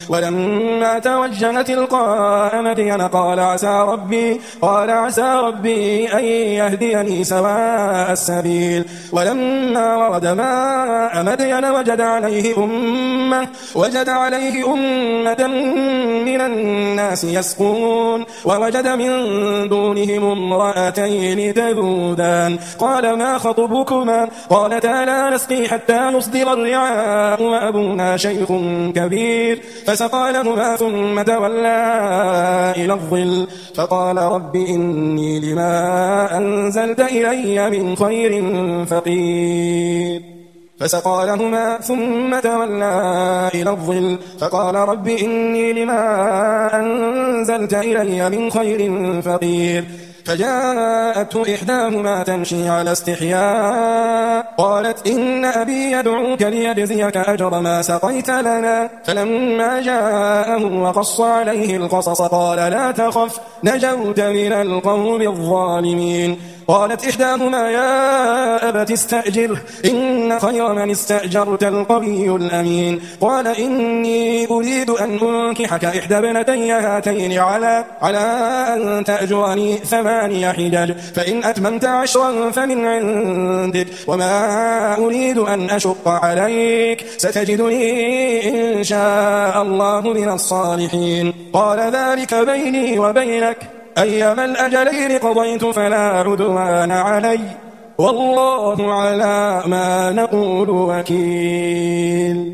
ولما توجه تلقاء مدين قال عسى ربي أن يهديني سواء السبيل. ولما ورد ماء مدين وجد عليه أمة من الناس يسقون، ووجد من دونهم امرأتين تذودان. قال ما خطبكما؟ قالتا لا نسقي حتى يصدر الرعاء وأبونا شيخ كبير. فسقى لهما ثم تولى إلى الظل فقال رب إني لما أنزلت إلي من خير فقير. فسقى لهما ثم تولى إلى الظل فقال رب إني لما أنزلت إلي من خير فقير. فجاءته إحداهما تمشي على استحياء قالت إن أبي يدعوك ليجزيك أجر ما سقيت لنا. فلما جاءه وقص عليه القصص قال لا تخف نجوت من القوم الظالمين. قالت إحداهما يا أبت استأجره إن خير من استأجرت القوي الأمين. قال إني أريد أن أنكحك إحدى ابنتي هاتين على أن تأجرني 8 حجج فإن أتممت 10 فمن عندك وما أريد أن أشق عليك ستجدني إن شاء الله من الصالحين. قال ذلك بيني وبينك أيما الأجلين قضيت فلا عدوان علي والله على ما نقول وكيل.